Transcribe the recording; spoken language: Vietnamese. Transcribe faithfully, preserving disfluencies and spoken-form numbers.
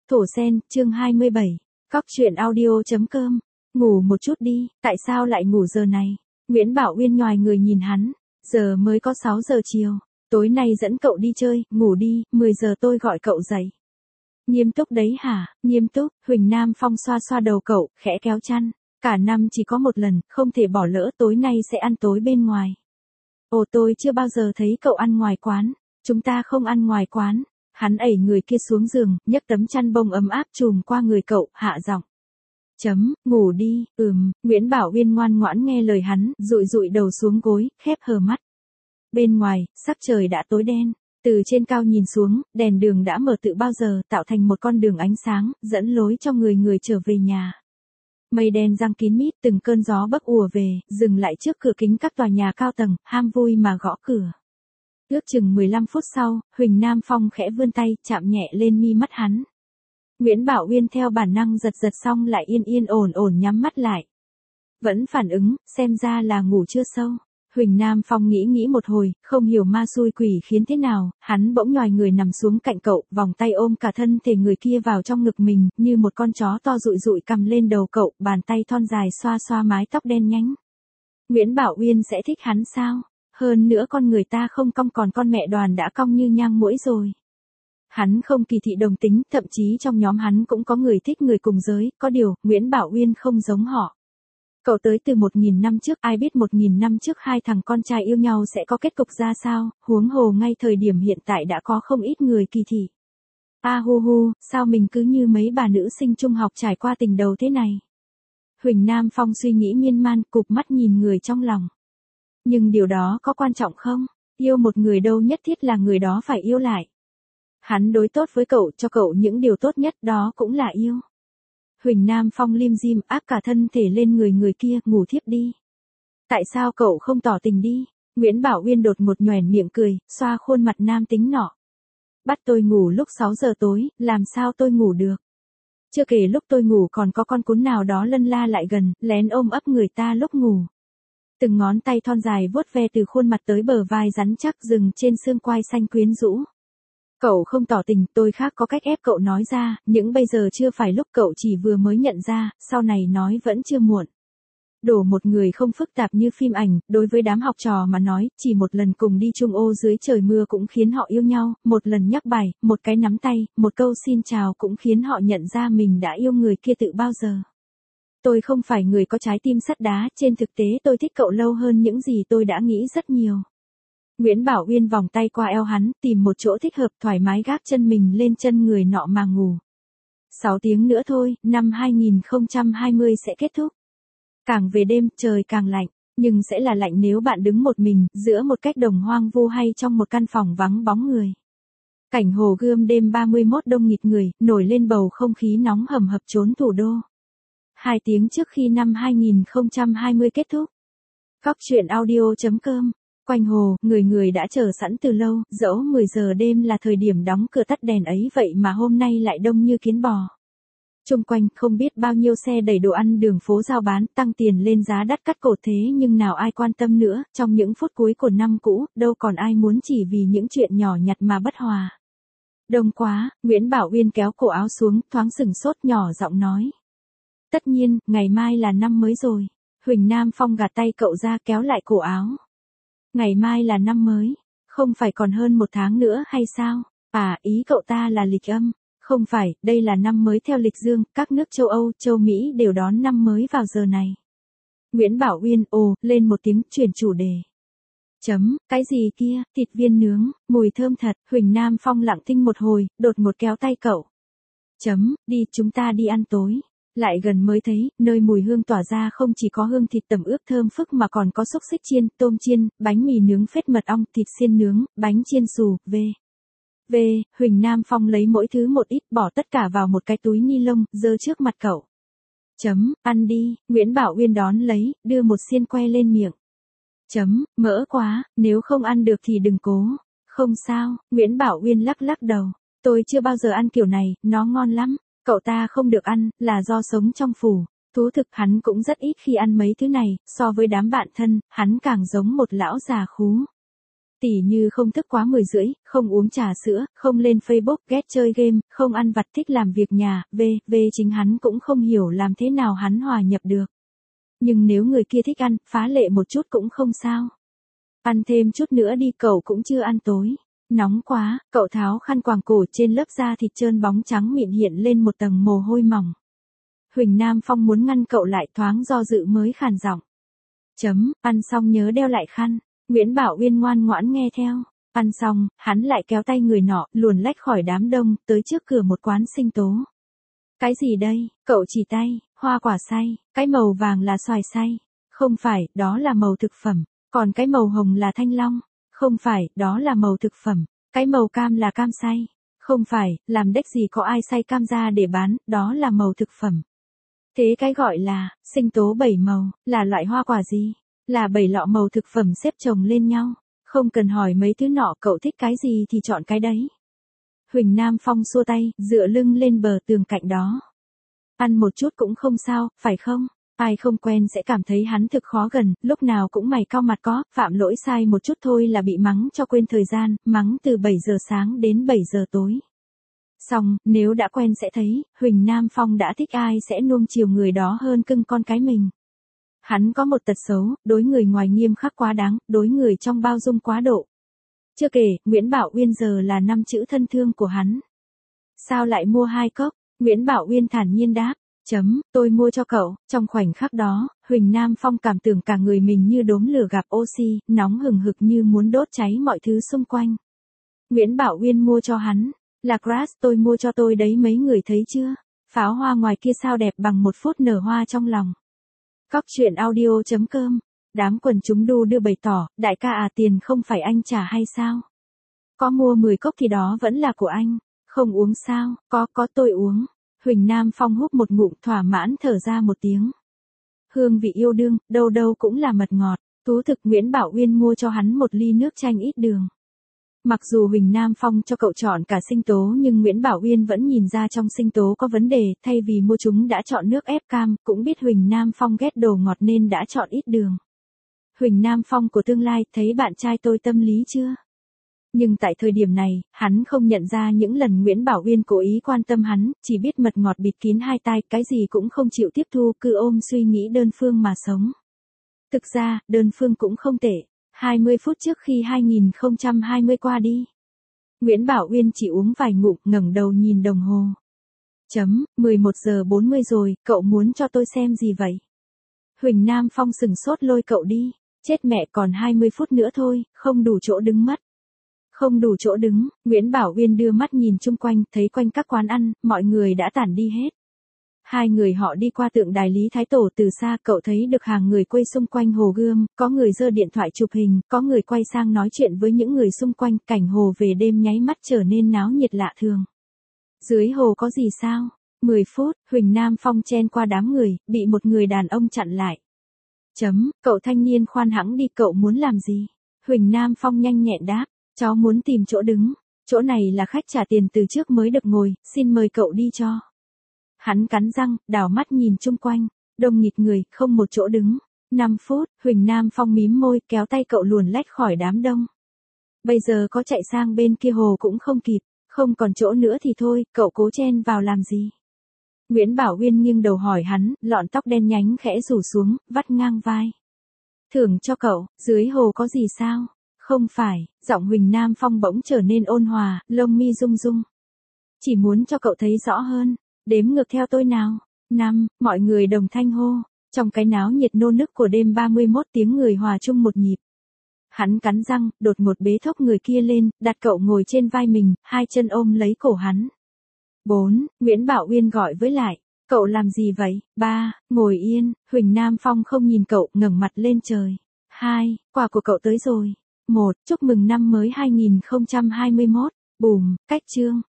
Thổ Sen, chương hai mươi bảy. Cóc truyện audio.com. Ngủ một chút đi, tại sao lại ngủ giờ này? Nguyễn Bảo Uyên nhoài người nhìn hắn. Giờ mới có sáu giờ chiều. Tối nay dẫn cậu đi chơi, ngủ đi, mười giờ tôi gọi cậu dậy. Nghiêm túc đấy hả? Nghiêm túc. Huỳnh Nam Phong xoa xoa đầu cậu, khẽ kéo chăn. Cả năm chỉ có một lần, không thể bỏ lỡ, tối nay sẽ ăn tối bên ngoài. Ồ, tôi chưa bao giờ thấy cậu ăn ngoài quán. Chúng ta không ăn ngoài quán. Hắn ẩy người kia xuống giường, nhấc tấm chăn bông ấm áp trùm qua người cậu, hạ giọng. Chấm, ngủ đi, ừm, Nguyễn Bảo Uyên ngoan ngoãn nghe lời hắn, dụi dụi đầu xuống gối, khép hờ mắt. Bên ngoài, sắc trời đã tối đen. Từ trên cao nhìn xuống, đèn đường đã mở từ bao giờ, tạo thành một con đường ánh sáng, dẫn lối cho người người trở về nhà. Mây đen giăng kín mít, từng cơn gió bấc ùa về, dừng lại trước cửa kính các tòa nhà cao tầng, ham vui mà gõ cửa. Ước chừng mười lăm phút sau, Huỳnh Nam Phong khẽ vươn tay, chạm nhẹ lên mi mắt hắn. Nguyễn Bảo Uyên theo bản năng giật giật xong lại yên yên ổn ổn nhắm mắt lại. Vẫn phản ứng, xem ra là ngủ chưa sâu. Huỳnh Nam Phong nghĩ nghĩ một hồi, không hiểu ma xui quỷ khiến thế nào, hắn bỗng nhoài người nằm xuống cạnh cậu, vòng tay ôm cả thân thể người kia vào trong ngực mình, như một con chó to dụi dụi cầm lên đầu cậu, bàn tay thon dài xoa xoa mái tóc đen nhánh. Nguyễn Bảo Uyên sẽ thích hắn sao? Hơn nữa con người ta không cong còn con mẹ Đoàn đã cong như nhang muỗi rồi. Hắn không kỳ thị đồng tính, thậm chí trong nhóm hắn cũng có người thích người cùng giới, có điều, Nguyễn Bảo Uyên không giống họ. Cậu tới từ một nghìn năm trước, ai biết một nghìn năm trước hai thằng con trai yêu nhau sẽ có kết cục ra sao, huống hồ ngay thời điểm hiện tại đã có không ít người kỳ thị. A hu hu, sao mình cứ như mấy bà nữ sinh trung học trải qua tình đầu thế này? Huỳnh Nam Phong suy nghĩ miên man, cụp mắt nhìn người trong lòng. Nhưng điều đó có quan trọng không? Yêu một người đâu nhất thiết là người đó phải yêu lại. Hắn đối tốt với cậu, cho cậu những điều tốt nhất, đó cũng là yêu. Huỳnh Nam Phong lim dim áp cả thân thể lên người người kia, ngủ thiếp đi. Tại sao cậu không tỏ tình đi? Nguyễn Bảo Uyên đột một nhoẻn miệng cười, xoa khuôn mặt nam tính nọ. Bắt tôi ngủ lúc sáu giờ tối, làm sao tôi ngủ được? Chưa kể lúc tôi ngủ còn có con cún nào đó lân la lại gần, lén ôm ấp người ta lúc ngủ. Từng ngón tay thon dài vuốt ve từ khuôn mặt tới bờ vai rắn chắc dừng trên xương quai xanh quyến rũ. Cậu không tỏ tình, tôi khác có cách ép cậu nói ra, nhưng bây giờ chưa phải lúc, cậu chỉ vừa mới nhận ra, sau này nói vẫn chưa muộn. Đổ một người không phức tạp như phim ảnh, đối với đám học trò mà nói, chỉ một lần cùng đi chung ô dưới trời mưa cũng khiến họ yêu nhau, một lần nhắc bài, một cái nắm tay, một câu xin chào cũng khiến họ nhận ra mình đã yêu người kia từ bao giờ. Tôi không phải người có trái tim sắt đá, trên thực tế tôi thích cậu lâu hơn những gì tôi đã nghĩ rất nhiều. Nguyễn Bảo Uyên vòng tay qua eo hắn, tìm một chỗ thích hợp, thoải mái gác chân mình lên chân người nọ mà ngủ. Sáu tiếng nữa thôi, năm hai nghìn không trăm hai mươi sẽ kết thúc. Càng về đêm, trời càng lạnh, nhưng sẽ là lạnh nếu bạn đứng một mình, giữa một cách đồng hoang vu hay trong một căn phòng vắng bóng người. Cảnh Hồ Gươm đêm ba mươi mốt đông nghịt người, nổi lên bầu không khí nóng hầm hập trốn thủ đô. Hai tiếng trước khi năm hai nghìn không trăm hai mươi kết thúc. Cóc truyện audio.com. Quanh hồ, người người đã chờ sẵn từ lâu, dẫu mười giờ đêm là thời điểm đóng cửa tắt đèn ấy vậy mà hôm nay lại đông như kiến bò. Chung quanh không biết bao nhiêu xe đẩy đồ ăn đường phố giao bán, tăng tiền lên giá đắt cắt cổ, thế nhưng nào ai quan tâm nữa, trong những phút cuối của năm cũ, đâu còn ai muốn chỉ vì những chuyện nhỏ nhặt mà bất hòa. Đông quá, Nguyễn Bảo Uyên kéo cổ áo xuống, thoáng sừng sốt nhỏ giọng nói. Tất nhiên, ngày mai là năm mới rồi. Huỳnh Nam Phong gạt tay cậu ra kéo lại cổ áo. Ngày mai là năm mới, không phải còn hơn một tháng nữa hay sao? À, ý cậu ta là lịch âm. Không phải, đây là năm mới theo lịch dương, các nước châu Âu, châu Mỹ đều đón năm mới vào giờ này. Nguyễn Bảo Uyên ồ, lên một tiếng, chuyển chủ đề. Chấm, cái gì kia, thịt viên nướng, mùi thơm thật. Huỳnh Nam Phong lặng thinh một hồi, đột ngột kéo tay cậu. Chấm, đi, chúng ta đi ăn tối. Lại gần mới thấy, nơi mùi hương tỏa ra không chỉ có hương thịt tẩm ướp thơm phức mà còn có xúc xích chiên, tôm chiên, bánh mì nướng phết mật ong, thịt xiên nướng, bánh chiên xù, v. V, Huỳnh Nam Phong lấy mỗi thứ một ít, bỏ tất cả vào một cái túi ni lông, giơ trước mặt cậu. Chấm, ăn đi, Nguyễn Bảo Uyên đón lấy, đưa một xiên que lên miệng. Chấm, mỡ quá, nếu không ăn được thì đừng cố. Không sao, Nguyễn Bảo Uyên lắc lắc đầu. Tôi chưa bao giờ ăn kiểu này, nó ngon lắm. Cậu ta không được ăn, là do sống trong phủ. Thú thực hắn cũng rất ít khi ăn mấy thứ này, so với đám bạn thân, hắn càng giống một lão già khú. Tỉ như không thức quá mười rưỡi, không uống trà sữa, không lên Facebook, ghét chơi game, không ăn vặt, thích làm việc nhà, v, v chính hắn cũng không hiểu làm thế nào hắn hòa nhập được. Nhưng nếu người kia thích ăn, phá lệ một chút cũng không sao. Ăn thêm chút nữa đi, cậu cũng chưa ăn tối. Nóng quá, cậu tháo khăn quàng cổ, trên lớp da thịt trơn bóng trắng mịn hiện lên một tầng mồ hôi mỏng. Huỳnh Nam Phong muốn ngăn cậu lại, thoáng do dự mới khàn giọng. Chấm, ăn xong nhớ đeo lại khăn. Nguyễn Bảo Uyên ngoan ngoãn nghe theo. Ăn xong, hắn lại kéo tay người nọ, luồn lách khỏi đám đông, tới trước cửa một quán sinh tố. Cái gì đây? Cậu chỉ tay, hoa quả xay, cái màu vàng là xoài xay. Không phải, đó là màu thực phẩm. Còn cái màu hồng là thanh long. Không phải, đó là màu thực phẩm. Cái màu cam là cam xay. Không phải, làm đếch gì có ai xay cam ra để bán, đó là màu thực phẩm. Thế cái gọi là, sinh tố bảy màu, là loại hoa quả gì? Là bảy lọ màu thực phẩm xếp chồng lên nhau. Không cần hỏi mấy thứ nọ, cậu thích cái gì thì chọn cái đấy. Huỳnh Nam Phong xua tay, dựa lưng lên bờ tường cạnh đó. Ăn một chút cũng không sao, phải không? Ai không quen sẽ cảm thấy hắn thực khó gần, lúc nào cũng mày cau mặt có, phạm lỗi sai một chút thôi là bị mắng cho quên thời gian, mắng từ bảy giờ sáng đến bảy giờ tối. Xong, nếu đã quen sẽ thấy, Huỳnh Nam Phong đã thích ai sẽ nuông chiều người đó hơn cưng con cái mình. Hắn có một tật xấu, đối người ngoài nghiêm khắc quá đáng, đối người trong bao dung quá độ. Chưa kể, Nguyễn Bảo Uyên giờ là năm chữ thân thương của hắn. Sao lại mua hai cốc? Nguyễn Bảo Uyên thản nhiên đáp. Chấm, tôi mua cho cậu. Trong khoảnh khắc đó, Huỳnh Nam Phong cảm tưởng cả người mình như đốm lửa gặp oxy, nóng hừng hực như muốn đốt cháy mọi thứ xung quanh. Nguyễn Bảo Uyên mua cho hắn. Là Grass tôi mua cho tôi đấy, mấy người thấy chưa? Pháo hoa ngoài kia sao đẹp bằng một phút nở hoa trong lòng. Cóc truyện audio chấm com. Đám quần chúng đu đưa bày tỏ, đại ca à, tiền không phải anh trả hay sao? Có mua mười cốc thì đó vẫn là của anh. Không uống sao? Có, có tôi uống. Huỳnh Nam Phong hút một ngụm thỏa mãn thở ra một tiếng. Hương vị yêu đương, đâu đâu cũng là mật ngọt. Thú thực Nguyễn Bảo Uyên mua cho hắn một ly nước chanh ít đường. Mặc dù Huỳnh Nam Phong cho cậu chọn cả sinh tố nhưng Nguyễn Bảo Uyên vẫn nhìn ra trong sinh tố có vấn đề, thay vì mua chúng đã chọn nước ép cam, cũng biết Huỳnh Nam Phong ghét đồ ngọt nên đã chọn ít đường. Huỳnh Nam Phong của tương lai, thấy bạn trai tôi tâm lý chưa? Nhưng tại thời điểm này, hắn không nhận ra những lần Nguyễn Bảo Uyên cố ý quan tâm hắn, chỉ biết mật ngọt bịt kín hai tai, cái gì cũng không chịu tiếp thu, cứ ôm suy nghĩ đơn phương mà sống. Thực ra, đơn phương cũng không tệ. hai mươi phút trước khi hai nghìn không trăm hai mươi qua đi, Nguyễn Bảo Uyên chỉ uống vài ngụm, ngẩng đầu nhìn đồng hồ. Chấm, mười một giờ bốn mươi rồi, cậu muốn cho tôi xem gì vậy? Huỳnh Nam Phong sừng sốt lôi cậu đi. Chết mẹ, còn hai mươi phút nữa thôi, không đủ chỗ đứng mất. Không đủ chỗ đứng, Nguyễn Bảo Uyên đưa mắt nhìn chung quanh, thấy quanh các quán ăn, mọi người đã tản đi hết. Hai người họ đi qua tượng đài Lý Thái Tổ từ xa, cậu thấy được hàng người quây xung quanh hồ Gươm, có người giơ điện thoại chụp hình, có người quay sang nói chuyện với những người xung quanh, cảnh hồ về đêm nháy mắt trở nên náo nhiệt lạ thường. Dưới hồ có gì sao? mười phút, Huỳnh Nam Phong chen qua đám người, bị một người đàn ông chặn lại. Chấm, cậu thanh niên khoan hãng đi, cậu muốn làm gì? Huỳnh Nam Phong nhanh nhẹn đáp, cháu muốn tìm chỗ đứng, chỗ này là khách trả tiền từ trước mới được ngồi, xin mời cậu đi cho. Hắn cắn răng, đảo mắt nhìn chung quanh, đông nghịt người, không một chỗ đứng. năm phút, Huỳnh Nam Phong mím môi, kéo tay cậu luồn lách khỏi đám đông. Bây giờ có chạy sang bên kia hồ cũng không kịp, không còn chỗ nữa thì thôi, cậu cố chen vào làm gì? Nguyễn Bảo Uyên nghiêng đầu hỏi hắn, lọn tóc đen nhánh khẽ rủ xuống, vắt ngang vai. Thưởng cho cậu, dưới hồ có gì sao? Không phải, giọng Huỳnh Nam Phong bỗng trở nên ôn hòa, lông mi rung rung. Chỉ muốn cho cậu thấy rõ hơn, đếm ngược theo tôi nào. Năm, mọi người đồng thanh hô, trong cái náo nhiệt nô nức của đêm ba mươi mốt tiếng người hòa chung một nhịp. Hắn cắn răng, đột ngột bế thốc người kia lên, đặt cậu ngồi trên vai mình, hai chân ôm lấy cổ hắn. Bốn, Nguyễn Bảo Uyên gọi với lại, cậu làm gì vậy? Ba, ngồi yên, Huỳnh Nam Phong không nhìn cậu, ngẩng mặt lên trời. Hai, quà của cậu tới rồi. Một, chúc mừng năm mới hai nghìn không trăm hai mươi mốt. Bùm, cách chương.